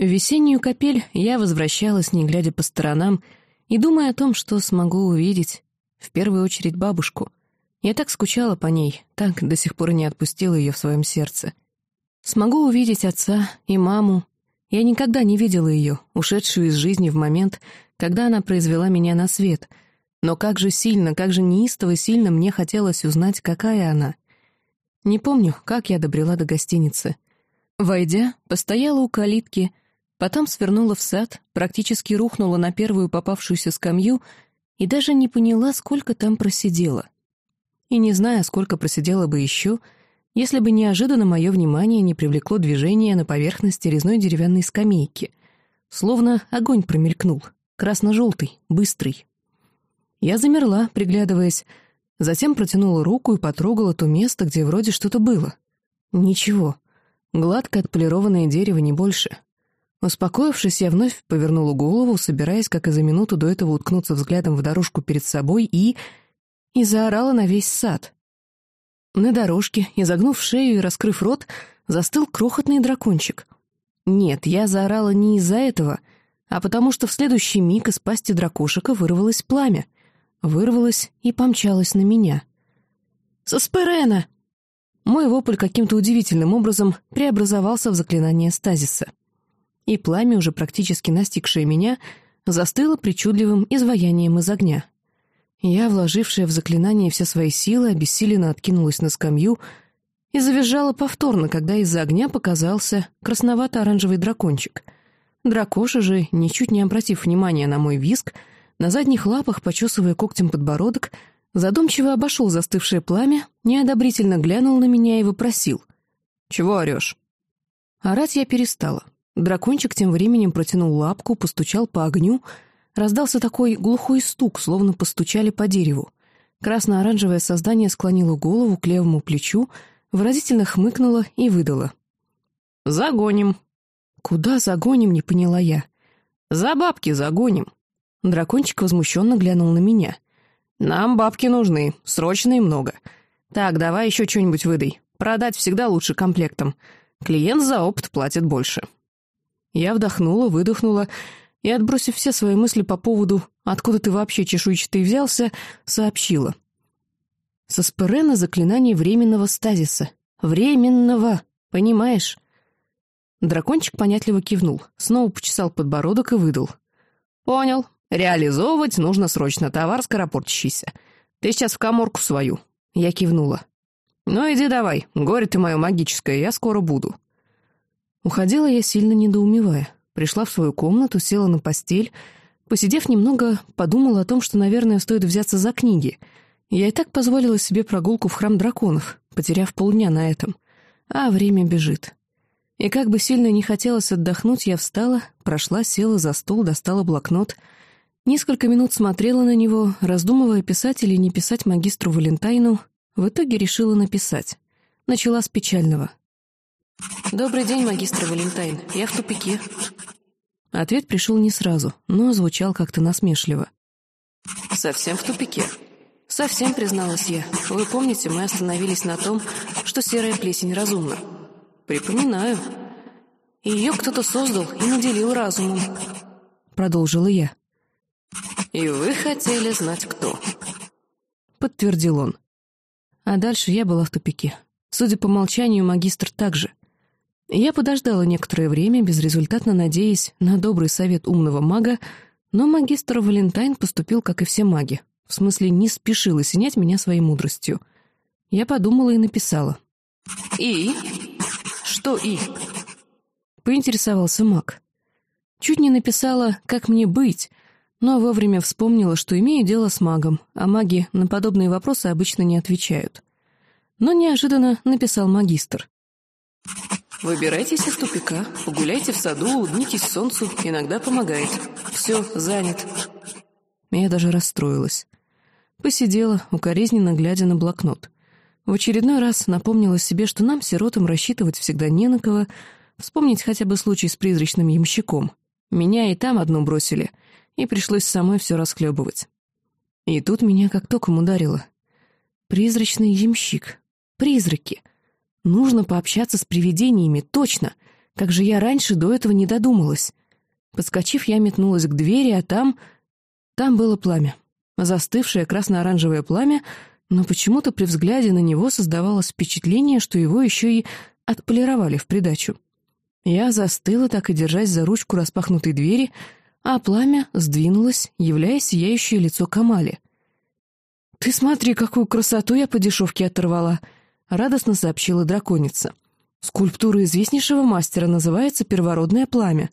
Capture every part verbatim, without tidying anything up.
В весеннюю капель я возвращалась, не глядя по сторонам, и думая о том, что смогу увидеть, в первую очередь бабушку. Я так скучала по ней, так до сих пор и не отпустила ее в своем сердце. Смогу увидеть отца и маму. Я никогда не видела ее, ушедшую из жизни в момент, когда она произвела меня на свет. Но как же сильно, как же неистово сильно мне хотелось узнать, какая она. Не помню, как я добрела до гостиницы. Войдя, постояла у калитки, потом свернула в сад, практически рухнула на первую попавшуюся скамью и даже не поняла, сколько там просидела. И не знаю, сколько просидела бы еще, если бы неожиданно мое внимание не привлекло движение на поверхности резной деревянной скамейки. Словно огонь промелькнул, красно-желтый, быстрый. Я замерла, приглядываясь, затем протянула руку и потрогала то место, где вроде что-то было. Ничего. Гладко отполированное дерево, не больше. Успокоившись, я вновь повернула голову, собираясь, как и за минуту до этого, уткнуться взглядом в дорожку перед собой и... и заорала на весь сад. На дорожке, изогнув шею и раскрыв рот, застыл крохотный дракончик. Нет, я заорала не из-за этого, а потому что в следующий миг из пасти дракошика вырвалось пламя. Вырвалось и помчалось на меня. «Сосперена!» Мой вопль каким-то удивительным образом преобразовался в заклинание стазиса. И пламя, уже практически настигшее меня, застыло причудливым изваянием из огня. Я, вложившая в заклинание все свои силы, обессиленно откинулась на скамью и завизжала повторно, когда из-за огня показался красновато-оранжевый дракончик. Дракоша же, ничуть не обратив внимания на мой визг, на задних лапах, почесывая когтем подбородок, задумчиво обошел застывшее пламя, неодобрительно глянул на меня и вопросил: «Чего орешь?» Орать я перестала. Дракончик тем временем протянул лапку, постучал по огню. Раздался такой глухой стук, словно постучали по дереву. Красно-оранжевое создание склонило голову к левому плечу, выразительно хмыкнуло и выдало: «Загоним». «Куда загоним?» — не поняла я. «За бабки загоним». Дракончик возмущенно глянул на меня. «Нам бабки нужны, срочно и много. Так, давай еще что-нибудь выдай. Продать всегда лучше комплектом. Клиент за опыт платит больше». Я вдохнула, выдохнула и, отбросив все свои мысли по поводу «откуда ты вообще чешуйчатый взялся», сообщила: «Сосперена — заклинание временного стазиса. Временного, понимаешь?» Дракончик понятливо кивнул, снова почесал подбородок и выдал: «Понял. Реализовывать нужно срочно, товар скоропортящийся. Ты сейчас в каморку свою». Я кивнула. «Ну иди давай, горе ты мое магическое, я скоро буду». Уходила я, сильно недоумевая. Пришла в свою комнату, села на постель. Посидев немного, подумала о том, что, наверное, стоит взяться за книги. Я и так позволила себе прогулку в храм драконов, потеряв полдня на этом. А время бежит. И как бы сильно не хотелось отдохнуть, я встала, прошла, села за стол, достала блокнот. Несколько минут смотрела на него, раздумывая, писать или не писать магистру Валентайну. В итоге решила написать. Начала с печального. «Добрый день, магистр Валентайн. Я в тупике». Ответ пришел не сразу, но звучал как-то насмешливо. «Совсем в тупике?» «Совсем», — призналась я. «Вы помните, мы остановились на том, что серая плесень разумна?» «Припоминаю. Ее кто-то создал и наделил разумом», — продолжила я. «И вы хотели знать, кто?» — подтвердил он. А дальше я была в тупике. Судя по молчанию, магистр также. Я подождала некоторое время, безрезультатно надеясь на добрый совет умного мага, но магистр Валентайн поступил, как и все маги. В смысле, не спешил осенять меня своей мудростью. Я подумала и написала. «И? Что «и»?» — поинтересовался маг. Чуть не написала «как мне быть», но вовремя вспомнила, что имею дело с магом, а маги на подобные вопросы обычно не отвечают. Но неожиданно написал магистр. «Выбирайтесь из тупика, погуляйте в саду, улыбнитесь солнцу, иногда помогает. Все, занят». Я даже расстроилась. Посидела, укоризненно глядя на блокнот. В очередной раз напомнила себе, что нам, сиротам, рассчитывать всегда не на кого, вспомнить хотя бы случай с призрачным ямщиком. Меня и там одну бросили, и пришлось самой все расхлебывать. И тут меня как током ударило. Призрачный ямщик. Призраки. Нужно пообщаться с привидениями, точно. Как же я раньше до этого не додумалась? Подскочив, я метнулась к двери, а там... Там было пламя. Застывшее красно-оранжевое пламя, но почему-то при взгляде на него создавалось впечатление, что его еще и отполировали в придачу. Я застыла, так и держась за ручку распахнутой двери, а пламя сдвинулось, являя сияющее лицо Камали. «Ты смотри, какую красоту я по дешевке оторвала!» — радостно сообщила драконица. «Скульптура известнейшего мастера называется «Первородное пламя».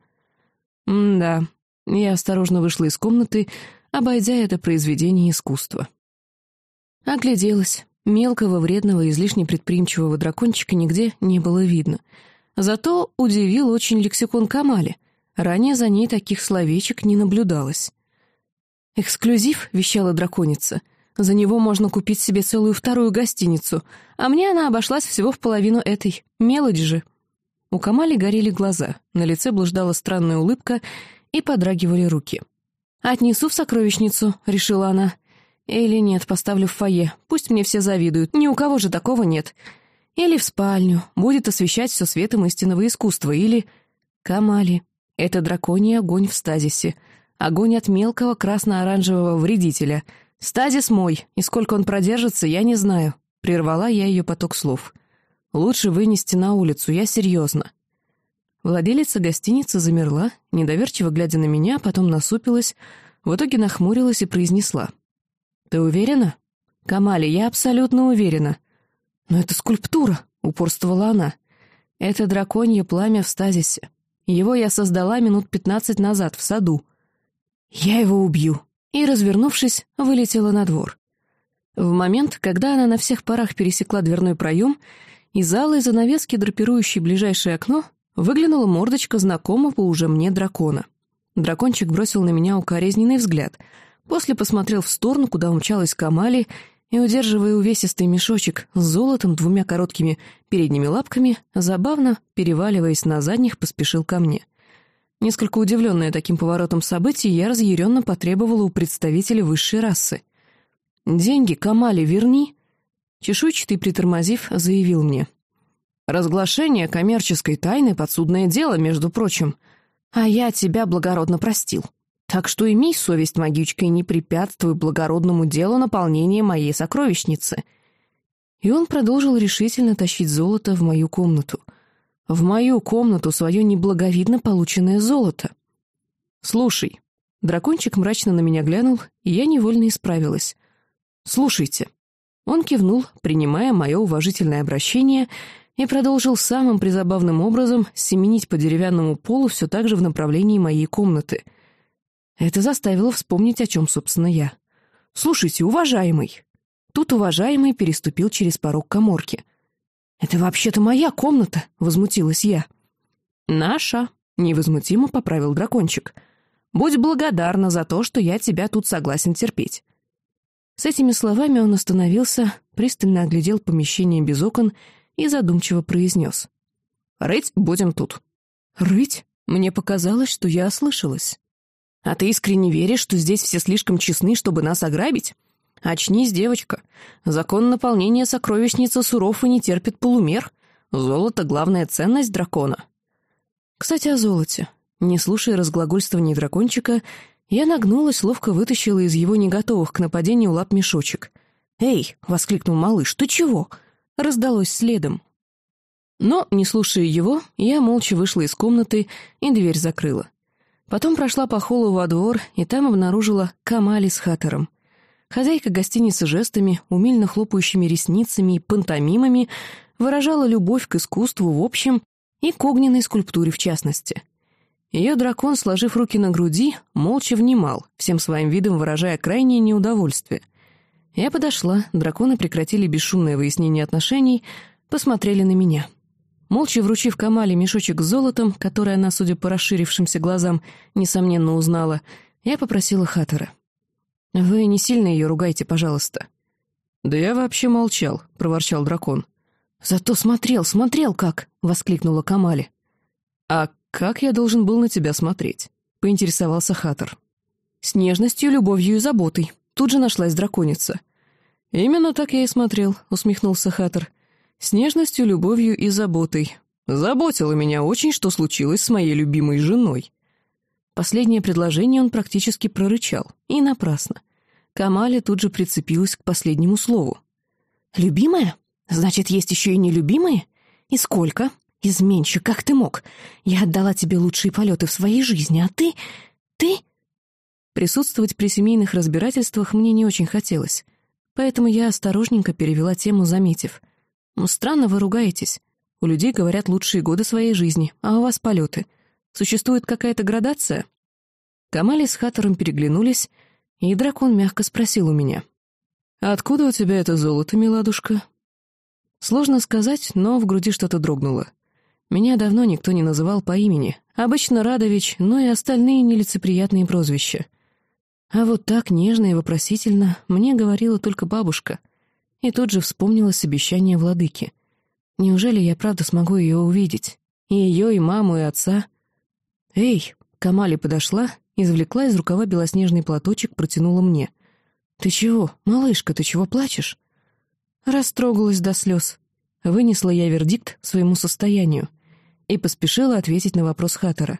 М-да, я осторожно вышла из комнаты, обойдя это произведение искусства. Огляделась. Мелкого, вредного, излишне предприимчивого дракончика нигде не было видно. Зато удивил очень лексикон Камали. Ранее за ней таких словечек не наблюдалось. «Эксклюзив», — вещала драконица. «За него можно купить себе целую вторую гостиницу, а мне она обошлась всего в половину этой. Мелочь же». У Камали горели глаза, на лице блуждала странная улыбка и подрагивали руки. «Отнесу в сокровищницу», — решила она. «Или нет, поставлю в фойе, пусть мне все завидуют, ни у кого же такого нет. Или в спальню, будет освещать все светом истинного искусства, или...» «Камали, это драконий огонь в стазисе, огонь от мелкого красно-оранжевого вредителя. Стазис мой, и сколько он продержится, я не знаю», — прервала я ее поток слов. «Лучше вынести на улицу, я серьезно». Владелица гостиницы замерла, недоверчиво глядя на меня, потом насупилась, в итоге нахмурилась и произнесла. «Ты уверена?» «Камали, я абсолютно уверена». «Но это скульптура», — упорствовала она. «Это драконье пламя в стазисе. Его я создала минут пятнадцать назад в саду. Я его убью». И, развернувшись, вылетела на двор. В момент, когда она на всех парах пересекла дверной проем, из алой занавески, драпирующей ближайшее окно, выглянула мордочка знакомого уже мне дракона. Дракончик бросил на меня укоризненный взгляд, после посмотрел в сторону, куда умчалась Камали, и, удерживая увесистый мешочек с золотом двумя короткими передними лапками, забавно, переваливаясь на задних, поспешил ко мне. Несколько удивленная таким поворотом событий, я разъяренно потребовала у представителя высшей расы. «Деньги, Камали, верни!» Чешуйчатый, притормозив, заявил мне. «Разглашение коммерческой тайны — подсудное дело, между прочим. А я тебя благородно простил. Так что имей совесть, магичка, и не препятствуй благородному делу наполнения моей сокровищницы». И он продолжил решительно тащить золото в мою комнату. В мою комнату свое неблаговидно полученное золото. «Слушай». Дракончик мрачно на меня глянул, и я невольно исправилась. «Слушайте». Он кивнул, принимая мое уважительное обращение, и продолжил самым призабавным образом семенить по деревянному полу все так же в направлении моей комнаты. Это заставило вспомнить, о чем, собственно, я. «Слушайте, уважаемый!» Тут уважаемый переступил через порог каморки. «Это вообще-то моя комната!» — возмутилась я. «Наша!» — невозмутимо поправил дракончик. «Будь благодарна за то, что я тебя тут согласен терпеть». С этими словами он остановился, пристально оглядел помещение без окон и задумчиво произнес. «Рыть будем тут». «Рыть?» Мне показалось, что я ослышалась. «А ты искренне веришь, что здесь все слишком честны, чтобы нас ограбить? Очнись, девочка. Закон наполнения сокровищницы суров и не терпит полумер. Золото — главная ценность дракона». Кстати, о золоте. Не слушая разглагольствований дракончика, я нагнулась, ловко вытащила из его неготовых к нападению лап мешочек. «Эй!» — воскликнул малыш. «Ты чего?» Раздалось следом. Но, не слушая его, я молча вышла из комнаты и дверь закрыла. Потом прошла по холлу во двор, и там обнаружила Камали с Хаттером. Хозяйка гостиницы жестами, умильно хлопающими ресницами и пантомимами выражала любовь к искусству в общем и к огненной скульптуре в частности. Ее дракон, сложив руки на груди, молча внимал, всем своим видом выражая крайнее неудовольствие. Я подошла, драконы прекратили бесшумное выяснение отношений, посмотрели на меня. Молча вручив Камали мешочек с золотом, который она, судя по расширившимся глазам, несомненно узнала, я попросила Хаттера. «Вы не сильно ее ругайте, пожалуйста». «Да я вообще молчал», — проворчал дракон. «Зато смотрел, смотрел как!» — воскликнула Камали. «А как я должен был на тебя смотреть?» — поинтересовался Хаттер. «С нежностью, любовью и заботой», — тут же нашлась драконица. «Именно так я и смотрел», — усмехнулся Хаттер. «С нежностью, любовью и заботой. Заботило меня очень, что случилось с моей любимой женой». Последнее предложение он практически прорычал, и напрасно. Камали тут же прицепилась к последнему слову. «Любимая? Значит, есть еще и нелюбимые? И сколько? Изменщик, как ты мог? Я отдала тебе лучшие полеты в своей жизни, а ты... ты...» Присутствовать при семейных разбирательствах мне не очень хотелось, поэтому я осторожненько перевела тему, заметив. «Ну, странно вы ругаетесь. У людей, говорят, лучшие годы своей жизни, а у вас полеты. Существует какая-то градация?» Камали с Хаттером переглянулись, и дракон мягко спросил у меня. «Откуда у тебя это золото, миладушка?» Сложно сказать, но в груди что-то дрогнуло. Меня давно никто не называл по имени, обычно Радович, но и остальные нелицеприятные прозвища. А вот так нежно и вопросительно мне говорила только бабушка, и тут же вспомнилось обещание владыки. Неужели я правда смогу ее увидеть? И ее, и маму, и отца? «Эй!» — Камали подошла, извлекла из рукава белоснежный платочек, протянула мне. «Ты чего, малышка, ты чего плачешь?» Растрогалась до слез. Вынесла я вердикт своему состоянию и поспешила ответить на вопрос Хаттера.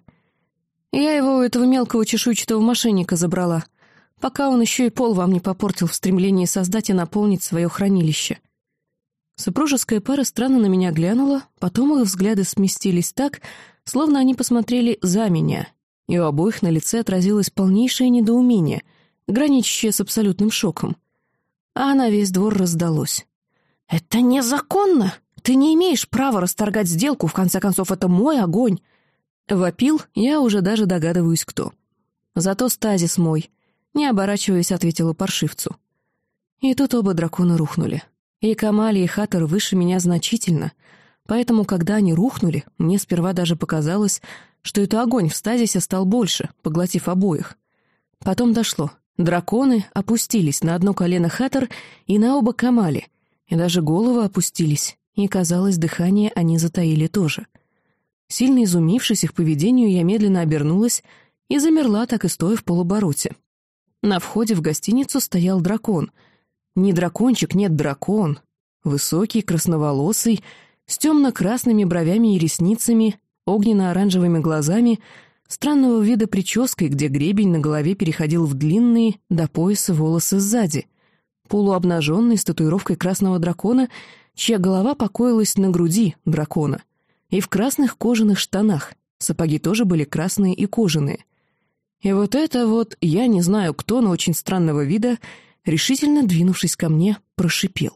«Я его у этого мелкого чешуйчатого мошенника забрала, пока он еще и пол вам не попортил в стремлении создать и наполнить свое хранилище». Супружеская пара странно на меня глянула, потом их взгляды сместились так, словно они посмотрели за меня, и у обоих на лице отразилось полнейшее недоумение, граничащее с абсолютным шоком. А на весь двор раздалось. «Это незаконно! Ты не имеешь права расторгать сделку, в конце концов, это мой огонь!» Вопил, я уже даже догадываюсь, кто. «Зато стазис мой», — не оборачиваясь, ответила паршивцу. И тут оба дракона рухнули. И Камали, и Хаттер выше меня значительно, поэтому, когда они рухнули, мне сперва даже показалось, что это огонь в стазисе стал больше, поглотив обоих. Потом дошло. Драконы опустились на одно колено Хаттер и на оба Камали, и даже головы опустились, и, казалось, дыхание они затаили тоже. Сильно изумившись их поведению, я медленно обернулась и замерла, так и стоя в полобороте. На входе в гостиницу стоял дракон. Не дракончик, нет, дракон. Высокий, красноволосый, с темно-красными бровями и ресницами, огненно-оранжевыми глазами, странного вида прической, где гребень на голове переходил в длинные до пояса волосы сзади, полуобнаженный с татуировкой красного дракона, чья голова покоилась на груди дракона, и в красных кожаных штанах, сапоги тоже были красные и кожаные. И вот это вот, я не знаю кто, но очень странного вида, решительно двинувшись ко мне, прошипел.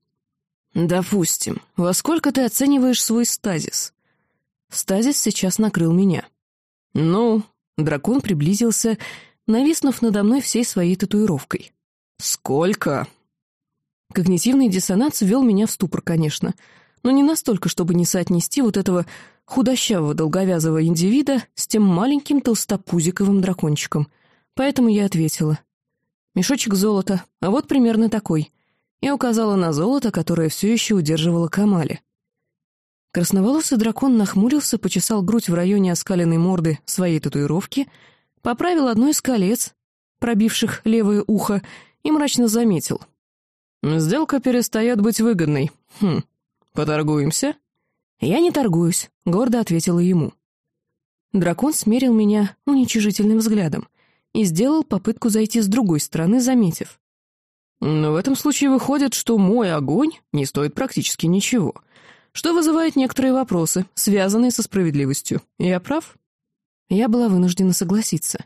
«Допустим, во сколько ты оцениваешь свой стазис?» Стазис сейчас накрыл меня. «Ну...» — дракон приблизился, нависнув надо мной всей своей татуировкой. «Сколько?» Когнитивный диссонанс ввел меня в ступор, конечно, но не настолько, чтобы не соотнести вот этого худощавого долговязого индивида с тем маленьким толстопузиковым дракончиком. Поэтому я ответила. «Мешочек золота, а вот примерно такой». И указала на золото, которое все еще удерживала Камали. Красноволосый дракон нахмурился, почесал грудь в районе оскаленной морды своей татуировки, поправил одно из колец, пробивших левое ухо, и мрачно заметил. «Сделка перестает быть выгодной. Хм, поторгуемся?» «Я не торгуюсь», — гордо ответила ему. Дракон смерил меня уничижительным взглядом и сделал попытку зайти с другой стороны, заметив. «Но в этом случае выходит, что мой огонь не стоит практически ничего, что вызывает некоторые вопросы, связанные со справедливостью. Я прав?» Я была вынуждена согласиться.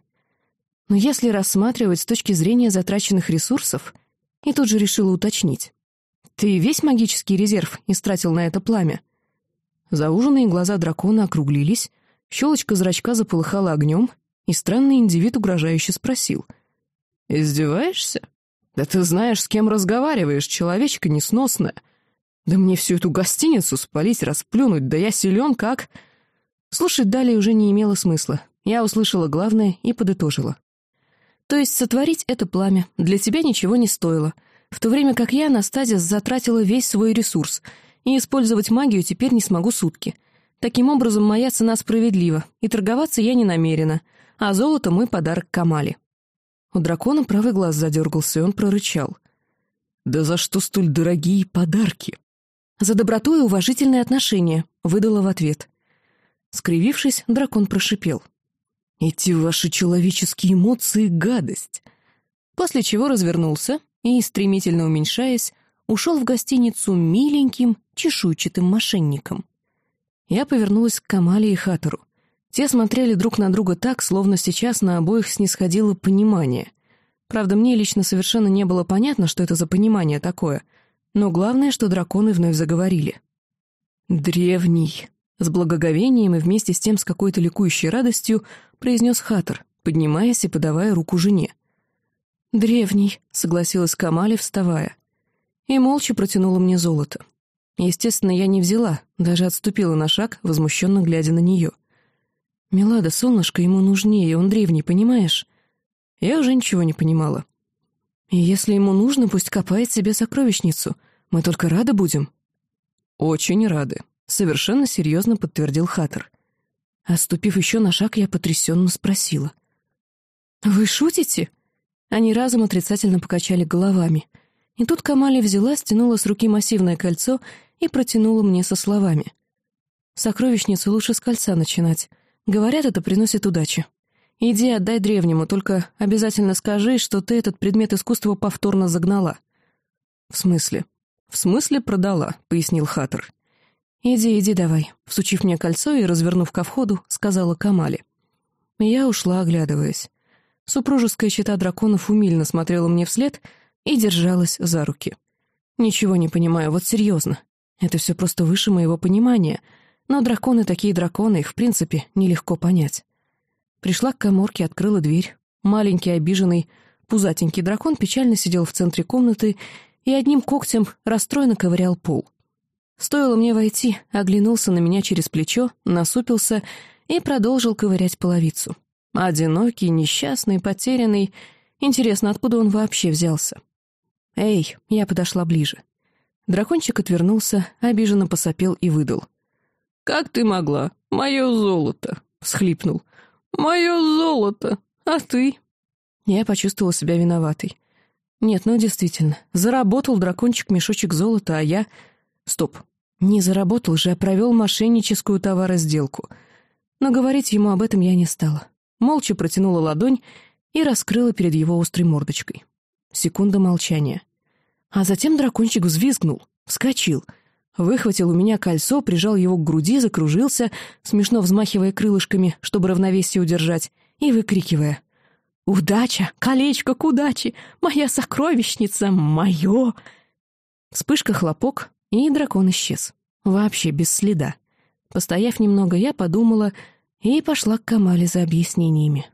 Но если рассматривать с точки зрения затраченных ресурсов, и тут же решила уточнить. «Ты весь магический резерв истратил на это пламя?» Зауженные глаза дракона округлились, щелочка зрачка заполыхала огнем, и странный индивид угрожающе спросил. «Издеваешься? Да ты знаешь, с кем разговариваешь, человечка несносная. Да мне всю эту гостиницу спалить, расплюнуть, да я силен как...» Слушать далее уже не имело смысла. Я услышала главное и подытожила. «То есть сотворить это пламя для тебя ничего не стоило, в то время как я на стазис затратила весь свой ресурс, и использовать магию теперь не смогу сутки. Таким образом, моя цена справедлива, и торговаться я не намерена, а золото — мой подарок Камали». У дракона правый глаз задергался, и он прорычал. «Да за что столь дорогие подарки?» «За доброту и уважительные отношения», — выдала в ответ. Скривившись, дракон прошипел: «Эти ваши человеческие эмоции — гадость!» После чего развернулся и, стремительно уменьшаясь, ушел в гостиницу миленьким, чешуйчатым мошенником. Я повернулась к Камале и Хаттеру. Те смотрели друг на друга так, словно сейчас на обоих снисходило понимание. Правда, мне лично совершенно не было понятно, что это за понимание такое, но главное, что драконы вновь заговорили. «Древний», — с благоговением и вместе с тем с какой-то ликующей радостью произнес Хаттер, поднимаясь и подавая руку жене. «Древний», — согласилась Камали, вставая. И молча протянула мне золото. Естественно, я не взяла, даже отступила на шаг, возмущенно глядя на нее. «Милада, солнышко, ему нужнее, он древний, понимаешь?» Я уже ничего не понимала. «И если ему нужно, пусть копает себе сокровищницу. Мы только рады будем». «Очень рады», — совершенно серьезно подтвердил Хаттер. Отступив еще на шаг, я потрясенно спросила: «Вы шутите?» Они разом отрицательно покачали головами. И тут Камали взяла, стянула с руки массивное кольцо и протянула мне со словами: «Сокровищницу лучше с кольца начинать. Говорят, это приносит удачу. Иди отдай древнему, только обязательно скажи, что ты этот предмет искусства повторно загнала». «В смысле?» «В смысле продала», — пояснил Хаттер. «Иди, иди давай», — всучив мне кольцо и развернув ко входу, сказала Камали. Я ушла, оглядываясь. Супружеская чета драконов умильно смотрела мне вслед и держалась за руки. Ничего не понимаю, вот серьезно. Это все просто выше моего понимания, но драконы такие драконы, их в принципе нелегко понять. Пришла к каморке, открыла дверь. Маленький, обиженный, пузатенький дракон печально сидел в центре комнаты и одним когтем расстроенно ковырял пол. Стоило мне войти, оглянулся на меня через плечо, насупился и продолжил ковырять половицу. Одинокий, несчастный, потерянный. Интересно, откуда он вообще взялся? «Эй!» — я подошла ближе. Дракончик отвернулся, обиженно посопел и выдал: «Как ты могла? Мое золото!» — всхлипнул. «Мое золото! А ты?» Я почувствовала себя виноватой. Нет, ну действительно, заработал дракончик мешочек золота, а я... Стоп, не заработал же, а провел мошенническую товаросделку. Но говорить ему об этом я не стала. Молча протянула ладонь и раскрыла перед его острой мордочкой. Секунда молчания. А затем дракончик взвизгнул, вскочил, выхватил у меня кольцо, прижал его к груди, закружился, смешно взмахивая крылышками, чтобы равновесие удержать, и выкрикивая: «Удача! Колечко к удаче! Моя сокровищница! Мое!» Вспышка, хлопок, и дракон исчез. Вообще без следа. Постояв немного, я подумала и пошла к Камале за объяснениями.